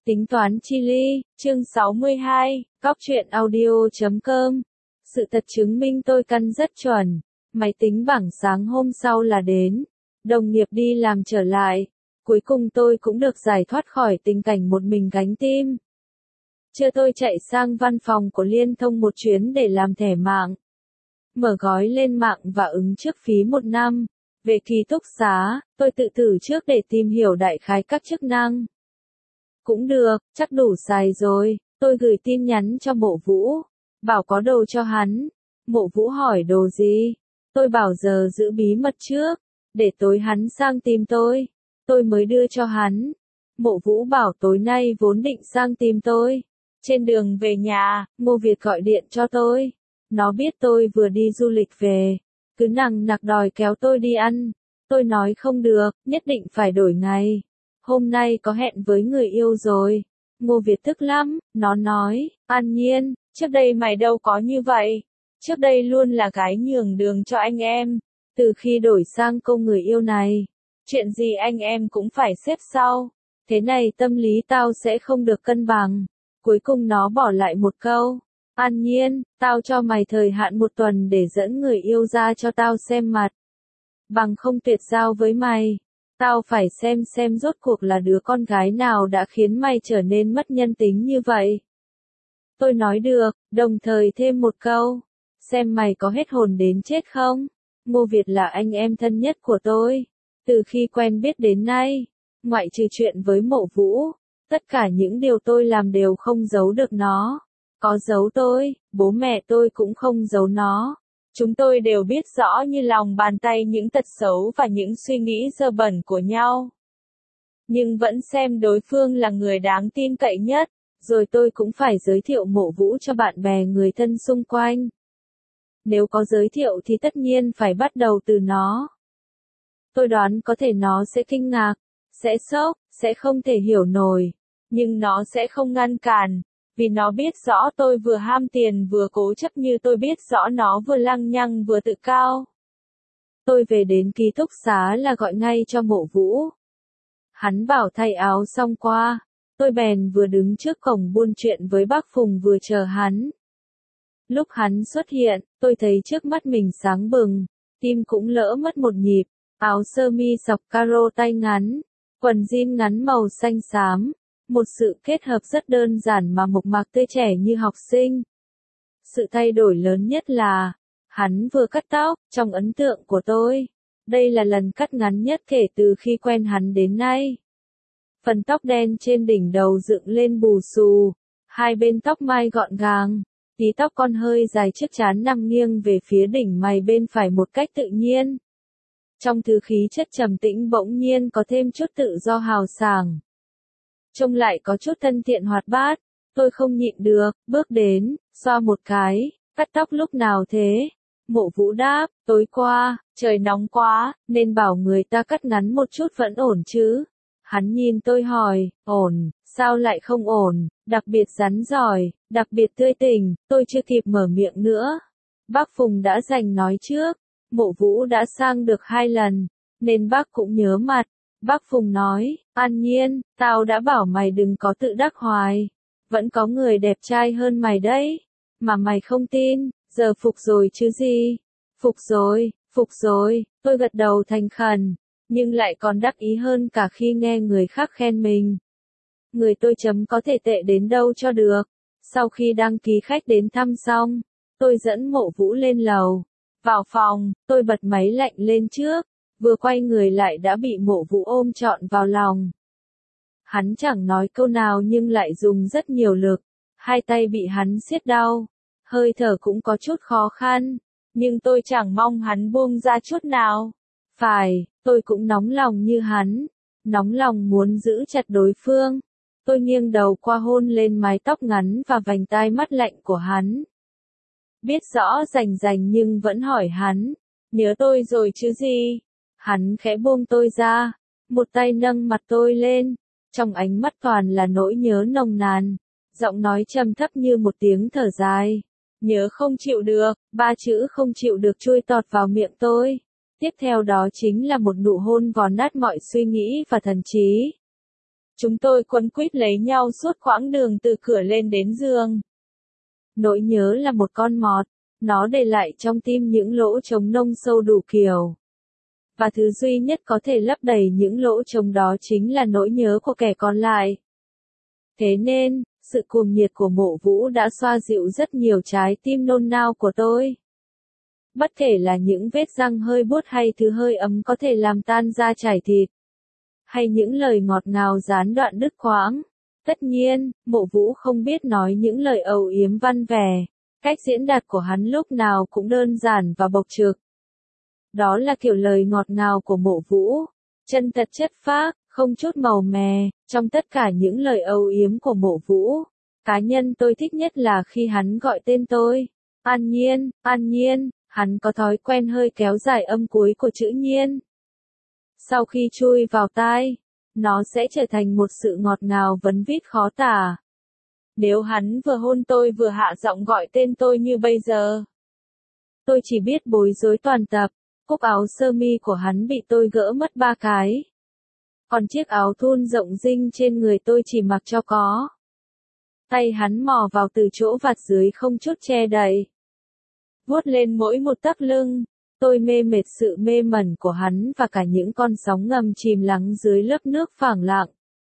Tính toán chi ly, chương 62, Cóc truyện audio.com. Sự thật chứng minh tôi căn rất chuẩn. Máy tính bảng sáng hôm sau là đến. Đồng nghiệp đi làm trở lại. Cuối cùng tôi cũng được giải thoát khỏi tình cảnh một mình gánh tim. Trưa tôi chạy sang văn phòng của Liên Thông một chuyến để làm thẻ mạng. Mở gói lên mạng và ứng trước phí 1 năm. Về ký túc xá, tôi tự thử trước để tìm hiểu đại khái các chức năng. Cũng được, chắc đủ xài rồi. Tôi gửi tin nhắn cho Mộ Vũ, bảo có đồ cho hắn. Mộ Vũ hỏi đồ gì? Tôi bảo giờ giữ bí mật trước, để tối hắn sang tìm tôi. Tôi mới đưa cho hắn. Mộ Vũ bảo tối nay vốn định sang tìm tôi. Trên đường về nhà, Ngô Việt gọi điện cho tôi. Nó biết tôi vừa đi du lịch về, cứ nằng nặc đòi kéo tôi đi ăn. Tôi nói không được, nhất định phải đổi ngày. Hôm nay có hẹn với người yêu rồi. Ngô Việt tức lắm, nó nói, An Nhiên, trước đây mày đâu có như vậy. Trước đây luôn là gái nhường đường cho anh em. Từ khi đổi sang cô người yêu này, chuyện gì anh em cũng phải xếp sau. Thế này tâm lý tao sẽ không được cân bằng. Cuối cùng nó bỏ lại một câu, An Nhiên, tao cho mày thời hạn 1 tuần để dẫn người yêu ra cho tao xem mặt. Bằng không tuyệt giao với mày. Tao phải xem rốt cuộc là đứa con gái nào đã khiến mày trở nên mất nhân tính như vậy. Tôi nói được, đồng thời thêm một câu. Xem mày có hết hồn đến chết không? Ngô Việt là anh em thân nhất của tôi. Từ khi quen biết đến nay, ngoại trừ chuyện với Mộ Vũ, tất cả những điều tôi làm đều không giấu được nó. Có giấu tôi, bố mẹ tôi cũng không giấu nó. Chúng tôi đều biết rõ như lòng bàn tay những tật xấu và những suy nghĩ dơ bẩn của nhau. Nhưng vẫn xem đối phương là người đáng tin cậy nhất, rồi tôi cũng phải giới thiệu Mộ Vũ cho bạn bè người thân xung quanh. Nếu có giới thiệu thì tất nhiên phải bắt đầu từ nó. Tôi đoán có thể nó sẽ kinh ngạc, sẽ sốc, sẽ không thể hiểu nổi, nhưng nó sẽ không ngăn cản. Vì nó biết rõ tôi vừa ham tiền vừa cố chấp như tôi biết rõ nó vừa lăng nhăng vừa tự cao. Tôi về đến ký túc xá là gọi ngay cho Mộ Vũ. Hắn bảo thay áo xong qua. Tôi bèn vừa đứng trước cổng buôn chuyện với bác Phùng vừa chờ hắn. Lúc hắn xuất hiện, tôi thấy trước mắt mình sáng bừng, tim cũng lỡ mất một nhịp. Áo sơ mi sọc caro tay ngắn, quần jean ngắn màu xanh xám. Một sự kết hợp rất đơn giản mà mộc mạc tươi trẻ như học sinh. Sự thay đổi lớn nhất là, hắn vừa cắt tóc, trong ấn tượng của tôi. Đây là lần cắt ngắn nhất kể từ khi quen hắn đến nay. Phần tóc đen trên đỉnh đầu dựng lên bù xù, hai bên tóc mai gọn gàng, tí tóc con hơi dài trước trán nằm nghiêng về phía đỉnh mày bên phải một cách tự nhiên. Trong thứ khí chất trầm tĩnh bỗng nhiên có thêm chút tự do hào sảng. Trông lại có chút thân thiện hoạt bát, tôi không nhịn được, bước đến, xoa một cái, cắt tóc lúc nào thế? Mộ Vũ đáp, tối qua, trời nóng quá, nên bảo người ta cắt ngắn một chút vẫn ổn chứ. Hắn nhìn tôi hỏi, ổn, sao lại không ổn, đặc biệt rắn giỏi, đặc biệt tươi tỉnh, tôi chưa kịp mở miệng nữa. Bác Phùng đã giành nói trước, Mộ Vũ đã sang được 2 lần, nên bác cũng nhớ mặt. Bác Phùng nói, An Nhiên, tao đã bảo mày đừng có tự đắc hoài. Vẫn có người đẹp trai hơn mày đấy. Mà mày không tin, giờ phục rồi chứ gì. Phục rồi, tôi gật đầu thành khẩn. Nhưng lại còn đắc ý hơn cả khi nghe người khác khen mình. Người tôi chấm có thể tệ đến đâu cho được. Sau khi đăng ký khách đến thăm xong, tôi dẫn Mộ Vũ lên lầu. Vào phòng, tôi bật máy lạnh lên trước. Vừa quay người lại đã bị Mộ Vũ ôm trọn vào lòng. Hắn chẳng nói câu nào nhưng lại dùng rất nhiều lực. Hai tay bị hắn siết đau. Hơi thở cũng có chút khó khăn. Nhưng tôi chẳng mong hắn buông ra chút nào. Phải, tôi cũng nóng lòng như hắn. Nóng lòng muốn giữ chặt đối phương. Tôi nghiêng đầu qua hôn lên mái tóc ngắn và vành tai mắt lạnh của hắn. Biết rõ rành nhưng vẫn hỏi hắn. Nhớ tôi rồi chứ gì? Hắn khẽ buông tôi ra, một tay nâng mặt tôi lên, trong ánh mắt toàn là nỗi nhớ nồng nàn, giọng nói trầm thấp như một tiếng thở dài. Nhớ không chịu được, 3 chữ không chịu được chui tọt vào miệng tôi. Tiếp theo đó chính là một nụ hôn vò nát mọi suy nghĩ và thần trí. Chúng tôi quấn quýt lấy nhau suốt quãng đường từ cửa lên đến giường. Nỗi nhớ là một con mọt, nó để lại trong tim những lỗ trống nông sâu đủ kiểu. Và thứ duy nhất có thể lấp đầy những lỗ trống đó chính là nỗi nhớ của kẻ còn lại. Thế nên, sự cuồng nhiệt của Mộ Vũ đã xoa dịu rất nhiều trái tim nôn nao của tôi. Bất kể là những vết răng hơi buốt hay thứ hơi ấm có thể làm tan da chảy thịt, hay những lời ngọt ngào gián đoạn đứt quãng. Tất nhiên, Mộ Vũ không biết nói những lời âu yếm văn vẻ, cách diễn đạt của hắn lúc nào cũng đơn giản và bộc trực. Đó là kiểu lời ngọt ngào của Mộ Vũ, chân thật chất phác, không chút màu mè. Trong tất cả những lời âu yếm của Mộ Vũ, cá nhân tôi thích nhất là khi hắn gọi tên tôi. An Nhiên, An Nhiên, hắn có thói quen hơi kéo dài âm cuối của chữ Nhiên. Sau khi chui vào tai, nó sẽ trở thành một sự ngọt ngào vấn vít khó tả. Nếu hắn vừa hôn tôi vừa hạ giọng gọi tên tôi như bây giờ, tôi chỉ biết bối rối toàn tập. Cúc áo sơ mi của hắn bị tôi gỡ mất 3 cái. Còn chiếc áo thun rộng rinh trên người tôi chỉ mặc cho có. Tay hắn mò vào từ chỗ vạt dưới không chút che đậy, vuốt lên mỗi một tấc lưng. Tôi mê mệt sự mê mẩn của hắn và cả những con sóng ngầm chìm lắng dưới lớp nước phẳng lặng.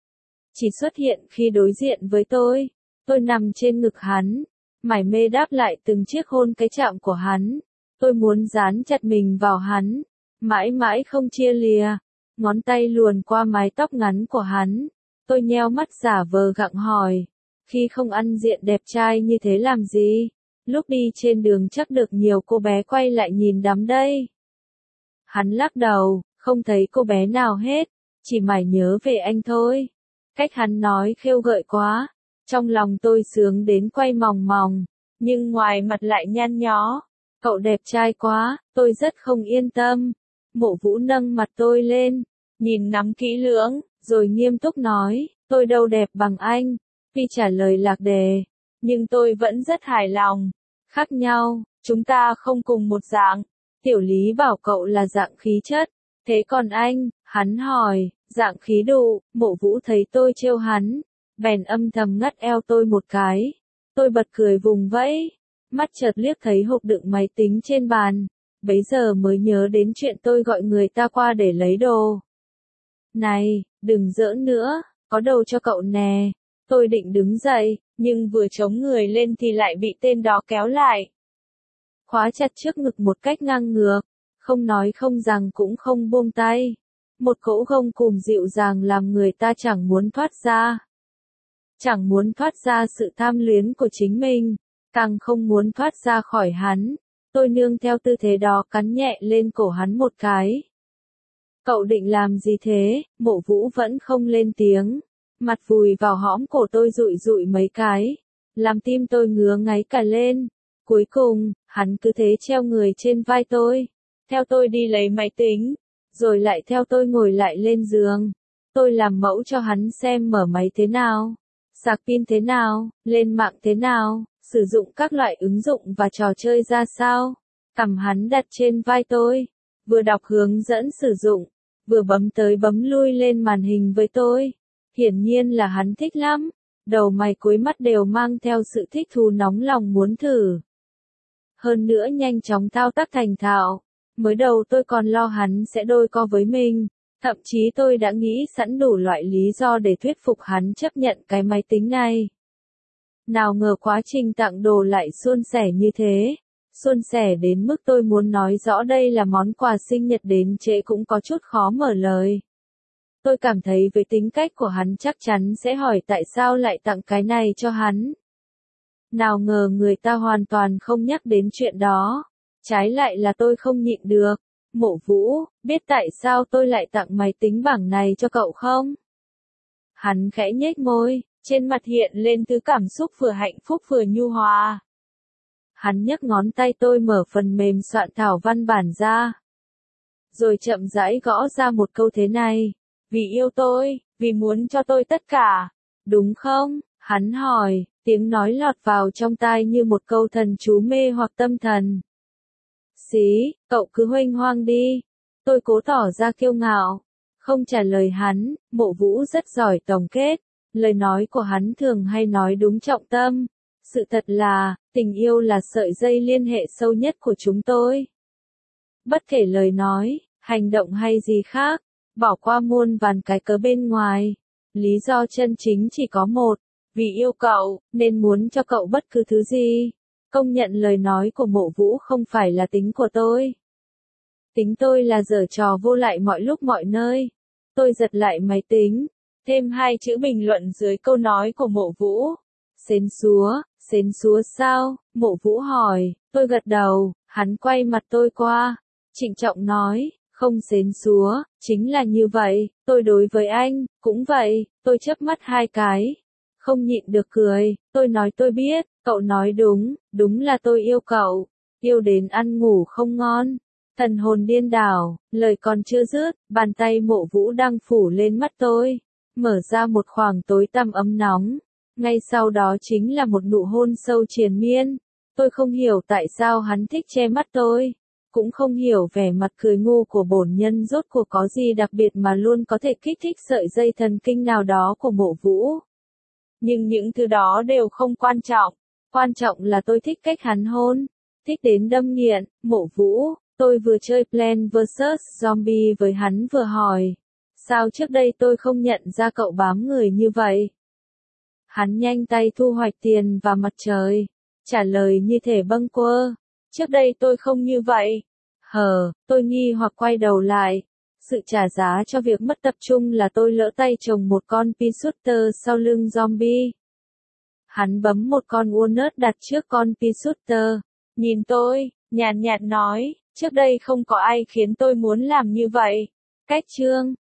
Chỉ xuất hiện khi đối diện với tôi. Tôi nằm trên ngực hắn, mải mê đáp lại từng chiếc hôn cái chạm của hắn. Tôi muốn dán chặt mình vào hắn, mãi mãi không chia lìa. Ngón tay luồn qua mái tóc ngắn của hắn. Tôi nheo mắt giả vờ gặng hỏi, khi không ăn diện đẹp trai như thế làm gì? Lúc đi trên đường chắc được nhiều cô bé quay lại nhìn đắm đây. Hắn lắc đầu, không thấy cô bé nào hết, chỉ mải nhớ về anh thôi. Cách hắn nói khêu gợi quá, trong lòng tôi sướng đến quay mòng mòng, nhưng ngoài mặt lại nhăn nhó. Cậu đẹp trai quá, tôi rất không yên tâm. Mộ Vũ nâng mặt tôi lên, nhìn nắm kỹ lưỡng, rồi nghiêm túc nói, tôi đâu đẹp bằng anh. Vì trả lời lạc đề, nhưng tôi vẫn rất hài lòng. Khác nhau, chúng ta không cùng một dạng. Tiểu Lý bảo cậu là dạng khí chất. Thế còn anh, hắn hỏi, dạng khí độ. Mộ Vũ thấy tôi trêu hắn, bèn âm thầm ngắt eo tôi một cái. Tôi bật cười vùng vẫy, mắt chợt liếc thấy hộp đựng máy tính trên bàn. Bấy giờ mới nhớ đến chuyện tôi gọi người ta qua để lấy đồ. Này, đừng giỡn nữa, có đồ cho cậu nè. Tôi định đứng dậy, nhưng vừa chống người lên thì lại bị tên đó kéo lại. Khóa chặt trước ngực một cách ngang ngược, không nói không rằng cũng không buông tay. Một cỗ gông cùm dịu dàng làm người ta chẳng muốn thoát ra. Chẳng muốn thoát ra sự tham luyến của chính mình, càng không muốn thoát ra khỏi hắn. Tôi nương theo tư thế đó cắn nhẹ lên cổ hắn một cái. Cậu định làm gì thế? Mộ Vũ vẫn không lên tiếng. Mặt vùi vào hõm cổ tôi dụi dụi mấy cái, làm tim tôi ngứa ngáy cả lên. Cuối cùng, hắn cứ thế treo người trên vai tôi, theo tôi đi lấy máy tính, rồi lại theo tôi ngồi lại lên giường. Tôi làm mẫu cho hắn xem mở máy thế nào, sạc pin thế nào, lên mạng thế nào, sử dụng các loại ứng dụng và trò chơi ra sao. Cầm hắn đặt trên vai tôi, vừa đọc hướng dẫn sử dụng, vừa bấm tới bấm lui lên màn hình với tôi. Hiển nhiên là hắn thích lắm, đầu mày cuối mắt đều mang theo sự thích thú nóng lòng muốn thử. Hơn nữa nhanh chóng thao tác thành thạo, mới đầu tôi còn lo hắn sẽ đôi co với mình, thậm chí tôi đã nghĩ sẵn đủ loại lý do để thuyết phục hắn chấp nhận cái máy tính này. Nào ngờ quá trình tặng đồ lại suôn sẻ như thế, suôn sẻ đến mức tôi muốn nói rõ đây là món quà sinh nhật đến trễ cũng có chút khó mở lời. Tôi cảm thấy với tính cách của hắn chắc chắn sẽ hỏi tại sao lại tặng cái này cho hắn. Nào ngờ người ta hoàn toàn không nhắc đến chuyện đó. Trái lại là tôi không nhịn được. Mộ Vũ, biết tại sao tôi lại tặng máy tính bảng này cho cậu không? Hắn khẽ nhếch môi, trên mặt hiện lên thứ cảm xúc vừa hạnh phúc vừa nhu hòa. Hắn nhấc ngón tay tôi mở phần mềm soạn thảo văn bản ra. Rồi chậm rãi gõ ra một câu thế này. Vì yêu tôi, vì muốn cho tôi tất cả. Đúng không? Hắn hỏi, tiếng nói lọt vào trong tai như một câu thần chú mê hoặc tâm thần. Xí, cậu cứ huênh hoang đi. Tôi cố tỏ ra kiêu ngạo. Không trả lời hắn, Mộ Vũ rất giỏi tổng kết. Lời nói của hắn thường hay nói đúng trọng tâm. Sự thật là, tình yêu là sợi dây liên hệ sâu nhất của chúng tôi. Bất kể lời nói, hành động hay gì khác, bỏ qua muôn vàn cái cớ bên ngoài. Lý do chân chính chỉ có một, vì yêu cậu, nên muốn cho cậu bất cứ thứ gì. Công nhận lời nói của Mộ Vũ không phải là tính của tôi. Tính tôi là giở trò vô lại mọi lúc mọi nơi. Tôi giật lại máy tính, thêm 2 chữ bình luận dưới câu nói của Mộ Vũ. Xến xúa sao? Mộ Vũ hỏi, tôi gật đầu, hắn quay mặt tôi qua. Trịnh trọng nói, không xến xúa, chính là như vậy, tôi đối với anh, cũng vậy, tôi chớp mắt 2 cái. Không nhịn được cười, tôi nói tôi biết, cậu nói đúng, đúng là tôi yêu cậu, yêu đến ăn ngủ không ngon. Thần hồn điên đảo, lời còn chưa dứt, bàn tay Mộ Vũ đang phủ lên mắt tôi, mở ra một khoảng tối tăm ấm nóng. Ngay sau đó chính là một nụ hôn sâu triền miên. Tôi không hiểu tại sao hắn thích che mắt tôi. Cũng không hiểu vẻ mặt cười ngu của bổn nhân rốt cuộc có gì đặc biệt mà luôn có thể kích thích sợi dây thần kinh nào đó của Mộ Vũ. Nhưng những thứ đó đều không quan trọng. Quan trọng là tôi thích cách hắn hôn. Thích đến đâm nghiện, Mộ Vũ. Tôi vừa chơi Plants vs Zombie với hắn vừa hỏi. Sao trước đây tôi không nhận ra cậu bám người như vậy? Hắn nhanh tay thu hoạch tiền và mặt trời. Trả lời như thể bâng quơ. Trước đây tôi không như vậy. Tôi nghi hoặc quay đầu lại. Sự trả giá cho việc mất tập trung là tôi lỡ tay trồng một con pea shooter sau lưng zombie. Hắn bấm một con walnut đặt trước con pea shooter. Nhìn tôi, nhàn nhạt nói, trước đây không có ai khiến tôi muốn làm như vậy. Cách chương